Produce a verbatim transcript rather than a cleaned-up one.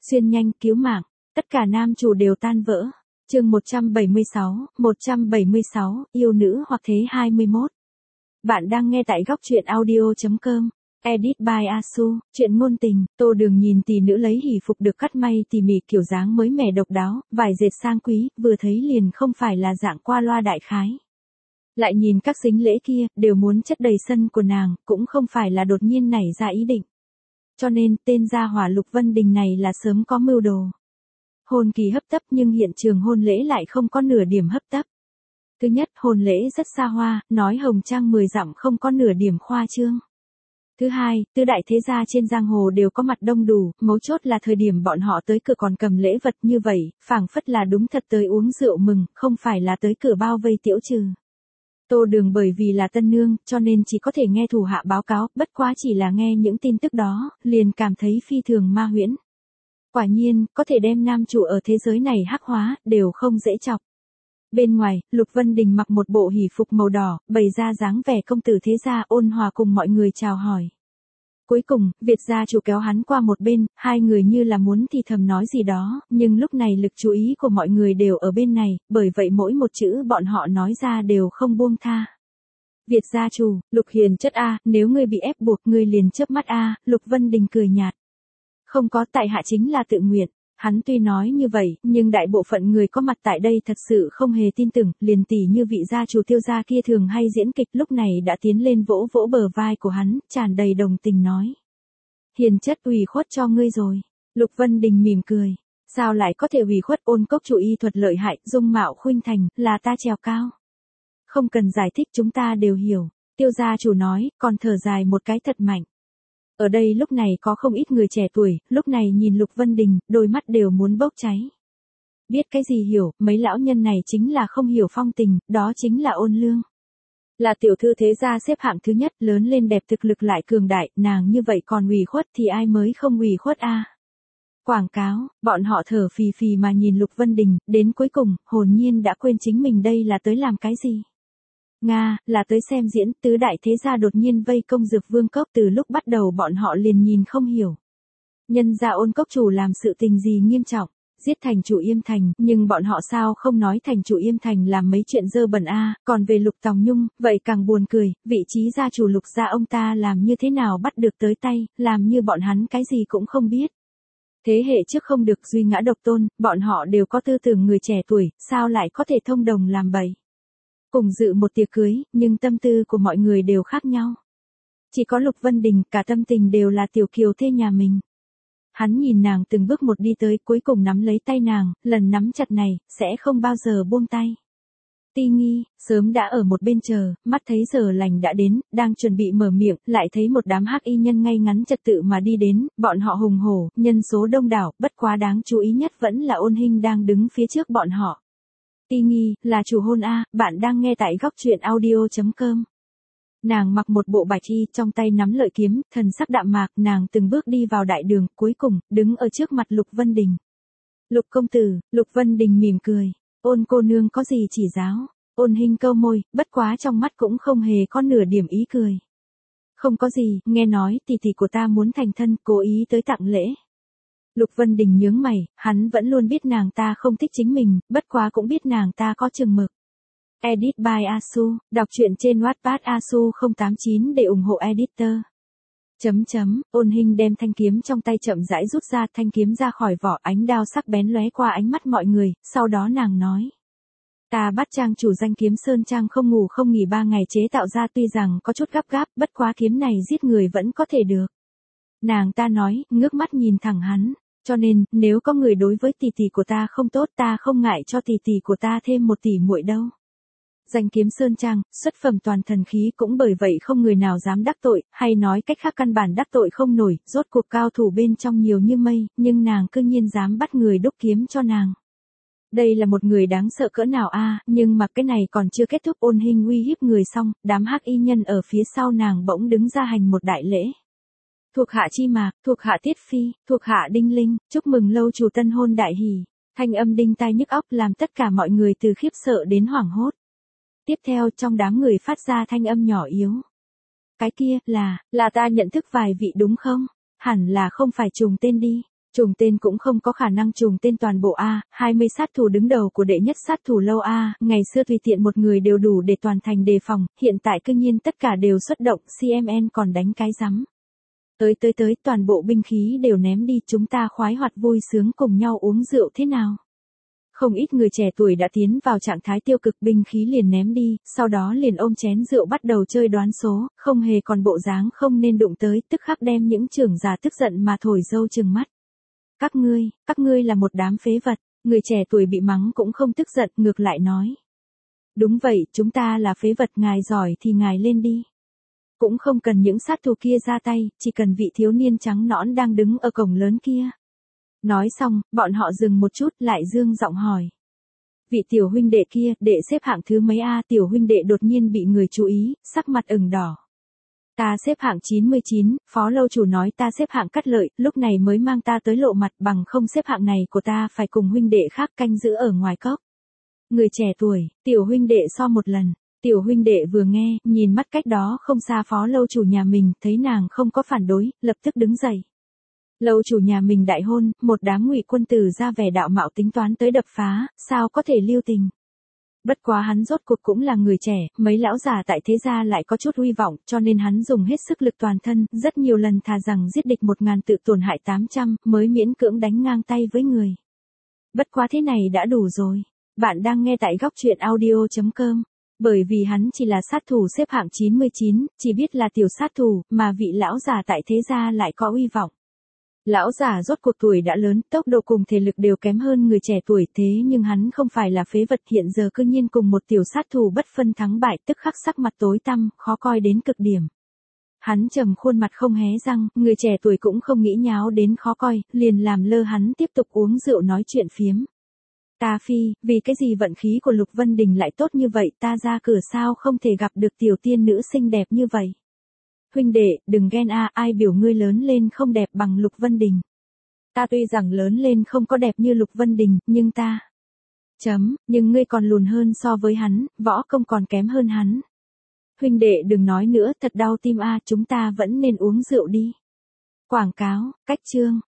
xuyên nhanh, cứu mạng, tất cả nam chủ đều tan vỡ. Chương một trăm bảy mươi sáu, một trăm bảy mươi sáu, yêu nữ hoặc thế hai mươi mốt. Bạn đang nghe tại góc truyện audio chấm com. Edit by Asu, chuyện ngôn tình. Tô Đường nhìn tỷ nữ lấy hỷ phục được cắt may tỉ mỉ, kiểu dáng mới mẻ độc đáo, vải dệt sang quý, vừa thấy liền không phải là dạng qua loa đại khái. Lại nhìn các sính lễ kia, đều muốn chất đầy sân của nàng, cũng không phải là đột nhiên nảy ra ý định. Cho nên, tên gia hỏa Lục Vân Đình này là sớm có mưu đồ. Hôn kỳ hấp tấp nhưng hiện trường hôn lễ lại không có nửa điểm hấp tấp. Thứ nhất, hôn lễ rất xa hoa, nói hồng trang mười dặm không có nửa điểm khoa trương. Thứ hai, tứ đại thế gia trên giang hồ đều có mặt đông đủ, mấu chốt là thời điểm bọn họ tới cửa còn cầm lễ vật như vậy, phảng phất là đúng thật tới uống rượu mừng, không phải là tới cửa bao vây tiễu trừ. Tô Đường bởi vì là tân nương, cho nên chỉ có thể nghe thủ hạ báo cáo, bất quá chỉ là nghe những tin tức đó, liền cảm thấy phi thường ma huyễn. Quả nhiên, có thể đem nam chủ ở thế giới này hắc hóa, đều không dễ chọc. Bên ngoài, Lục Vân Đình mặc một bộ hỷ phục màu đỏ, bày ra dáng vẻ công tử thế gia, ôn hòa cùng mọi người chào hỏi. Cuối cùng, Việt gia chủ kéo hắn qua một bên, hai người như là muốn thì thầm nói gì đó, nhưng lúc này lực chú ý của mọi người đều ở bên này, bởi vậy mỗi một chữ bọn họ nói ra đều không buông tha. Việt gia chủ, Lục hiền chất a, nếu ngươi bị ép buộc ngươi liền chớp mắt a, Lục Vân Đình cười nhạt. Không có, tại hạ chính là tự nguyện. Hắn tuy nói như vậy, nhưng đại bộ phận người có mặt tại đây thật sự không hề tin tưởng, liền tỷ như vị gia chủ Tiêu gia kia thường hay diễn kịch lúc này đã tiến lên vỗ vỗ bờ vai của hắn, tràn đầy đồng tình nói. Hiền chất ủy khuất cho ngươi rồi. Lục Vân Đình mỉm cười. Sao lại có thể ủy khuất, Ôn cốc chủ y thuật lợi hại, dung mạo khuynh thành, là ta trèo cao. Không cần giải thích, chúng ta đều hiểu. Tiêu gia chủ nói, còn thở dài một cái thật mạnh. Ở đây lúc này có không ít người trẻ tuổi, lúc này nhìn Lục Vân Đình, đôi mắt đều muốn bốc cháy. Biết cái gì hiểu, mấy lão nhân này chính là không hiểu phong tình, đó chính là Ôn Lương. Là tiểu thư thế gia xếp hạng thứ nhất, lớn lên đẹp, thực lực lại cường đại, nàng như vậy còn ủy khuất thì ai mới không ủy khuất a? Quảng cáo, bọn họ thở phì phì mà nhìn Lục Vân Đình, đến cuối cùng, hồn nhiên đã quên chính mình đây là tới làm cái gì. Nga, là tới xem diễn, tứ đại thế gia đột nhiên vây công Dược Vương Cốc, từ lúc bắt đầu bọn họ liền nhìn không hiểu. Nhân gia Ôn cốc chủ làm sự tình gì nghiêm trọng, giết thành chủ Yêm Thành, nhưng bọn họ sao không nói thành chủ Yêm Thành làm mấy chuyện dơ bẩn a, còn về Lục Tòng Nhung, vậy càng buồn cười, vị trí gia chủ Lục gia ông ta làm như thế nào bắt được tới tay, làm như bọn hắn cái gì cũng không biết. Thế hệ trước không được duy ngã độc tôn, bọn họ đều có tư tưởng người trẻ tuổi, sao lại có thể thông đồng làm bậy. Cùng dự một tiệc cưới, nhưng tâm tư của mọi người đều khác nhau. Chỉ có Lục Vân Đình, cả tâm tình đều là tiểu kiều thê nhà mình. Hắn nhìn nàng từng bước một đi tới, cuối cùng nắm lấy tay nàng, lần nắm chặt này, sẽ không bao giờ buông tay. Ti Nghi, sớm đã ở một bên chờ, mắt thấy giờ lành đã đến, đang chuẩn bị mở miệng, lại thấy một đám hắc y nhân ngay ngắn trật tự mà đi đến, bọn họ hùng hổ, nhân số đông đảo, bất quá đáng chú ý nhất vẫn là Ôn Hinh đang đứng phía trước bọn họ. Ti Nghi, là chủ hôn a, bạn đang nghe tại góc truyện audio chấm com. Nàng mặc một bộ bạch y, trong tay nắm lợi kiếm, thần sắc đạm mạc, nàng từng bước đi vào đại đường, cuối cùng, đứng ở trước mặt Lục Vân Đình. Lục công tử, Lục Vân Đình mỉm cười, Ôn cô nương có gì chỉ giáo, Ôn Hinh câu môi, bất quá trong mắt cũng không hề có nửa điểm ý cười. Không có gì, nghe nói tỷ tỷ của ta muốn thành thân, cố ý tới tặng lễ. Lục Vân Đình nhướng mày, hắn vẫn luôn biết nàng ta không thích chính mình, bất quá cũng biết nàng ta có chừng mực. Edit by Asu, đọc truyện trên Wattpad Asu không tám chín để ủng hộ editor. Chấm chấm, Ôn Hinh đem thanh kiếm trong tay chậm rãi rút ra, thanh kiếm ra khỏi vỏ, ánh đao sắc bén lóe qua ánh mắt mọi người, sau đó nàng nói. Ta bắt trang chủ danh kiếm Sơn Trang không ngủ không nghỉ ba ngày chế tạo ra, tuy rằng có chút gấp gáp, bất quá kiếm này giết người vẫn có thể được. Nàng ta nói, ngước mắt nhìn thẳng hắn, cho nên, nếu có người đối với tỷ tỷ của ta không tốt, ta không ngại cho tỷ tỷ của ta thêm một tỷ muội đâu. Danh kiếm Sơn Trang, xuất phẩm toàn thần khí, cũng bởi vậy không người nào dám đắc tội, hay nói cách khác căn bản đắc tội không nổi, rốt cuộc cao thủ bên trong nhiều như mây, nhưng nàng cư nhiên dám bắt người đúc kiếm cho nàng. Đây là một người đáng sợ cỡ nào a, nhưng mà cái này còn chưa kết thúc. Ôn Hinh uy hiếp người xong, đám hắc y nhân ở phía sau nàng bỗng đứng ra hành một đại lễ. Thuộc hạ Chi Mạc, thuộc hạ Tiết Phi, thuộc hạ Đinh Linh, chúc mừng lâu chủ tân hôn đại hỷ. Thanh âm đinh tai nhức óc làm tất cả mọi người từ khiếp sợ đến hoảng hốt. Tiếp theo trong đám người phát ra thanh âm nhỏ yếu. Cái kia, là, là ta nhận thức vài vị đúng không? Hẳn là không phải trùng tên đi. Trùng tên cũng không có khả năng trùng tên toàn bộ A, hai mươi sát thủ đứng đầu của đệ nhất sát thủ lâu A, ngày xưa tùy tiện một người đều đủ để toàn thành đề phòng, hiện tại cư nhiên tất cả đều xuất động, xê em en còn đánh cái rắm. Tới tới tới, toàn bộ binh khí đều ném đi, chúng ta khoái hoạt vui sướng cùng nhau uống rượu thế nào? Không ít người trẻ tuổi đã tiến vào trạng thái tiêu cực, binh khí liền ném đi, sau đó liền ôm chén rượu bắt đầu chơi đoán số, không hề còn bộ dáng không nên đụng tới, tức khắc đem những trưởng giả tức giận mà thổi dâu trừng mắt. Các ngươi, các ngươi là một đám phế vật, người trẻ tuổi bị mắng cũng không tức giận, ngược lại nói. Đúng vậy, chúng ta là phế vật, ngài giỏi thì ngài lên đi. Cũng không cần những sát thủ kia ra tay, chỉ cần vị thiếu niên trắng nõn đang đứng ở cổng lớn kia. Nói xong, bọn họ dừng một chút lại dương giọng hỏi. Vị tiểu huynh đệ kia, đệ xếp hạng thứ mấy A? Tiểu huynh đệ đột nhiên bị người chú ý, sắc mặt ửng đỏ. Ta xếp hạng chín mươi chín, phó lâu chủ nói ta xếp hạng cắt lợi, lúc này mới mang ta tới lộ mặt, bằng không xếp hạng này của ta phải cùng huynh đệ khác canh giữ ở ngoài cốc. Người trẻ tuổi, tiểu huynh đệ so một lần. Tiểu huynh đệ vừa nghe, nhìn mắt cách đó không xa phó lâu chủ nhà mình, thấy nàng không có phản đối, lập tức đứng dậy. Lâu chủ nhà mình đại hôn, một đám ngụy quân tử ra vẻ đạo mạo tính toán tới đập phá, sao có thể lưu tình. Bất quá hắn rốt cuộc cũng là người trẻ, mấy lão già tại thế gia lại có chút uy vọng, cho nên hắn dùng hết sức lực toàn thân, rất nhiều lần thà rằng giết địch một ngàn tự tổn hại tám trăm, mới miễn cưỡng đánh ngang tay với người. Bất quá thế này đã đủ rồi. Bạn đang nghe tại góc truyện audio chấm com. Bởi vì hắn chỉ là sát thủ xếp hạng chín mươi chín, chỉ biết là tiểu sát thủ, mà vị lão già tại thế gia lại có uy vọng. Lão già rốt cuộc tuổi đã lớn, tốc độ cùng thể lực đều kém hơn người trẻ tuổi, thế nhưng hắn không phải là phế vật, hiện giờ cư nhiên cùng một tiểu sát thủ bất phân thắng bại, tức khắc sắc mặt tối tăm, khó coi đến cực điểm. Hắn trầm khuôn mặt không hé răng, người trẻ tuổi cũng không nghĩ nháo đến khó coi, liền làm lơ hắn tiếp tục uống rượu nói chuyện phiếm. Ta phi, vì cái gì vận khí của Lục Vân Đình lại tốt như vậy, ta ra cửa sao không thể gặp được tiểu tiên nữ xinh đẹp như vậy. Huynh đệ, đừng ghen a, ai biểu ngươi lớn lên không đẹp bằng Lục Vân Đình. Ta tuy rằng lớn lên không có đẹp như Lục Vân Đình, nhưng ta... Chấm, nhưng ngươi còn lùn hơn so với hắn, võ công còn kém hơn hắn. Huynh đệ đừng nói nữa, thật đau tim a, chúng ta vẫn nên uống rượu đi. Quảng cáo, cách chương.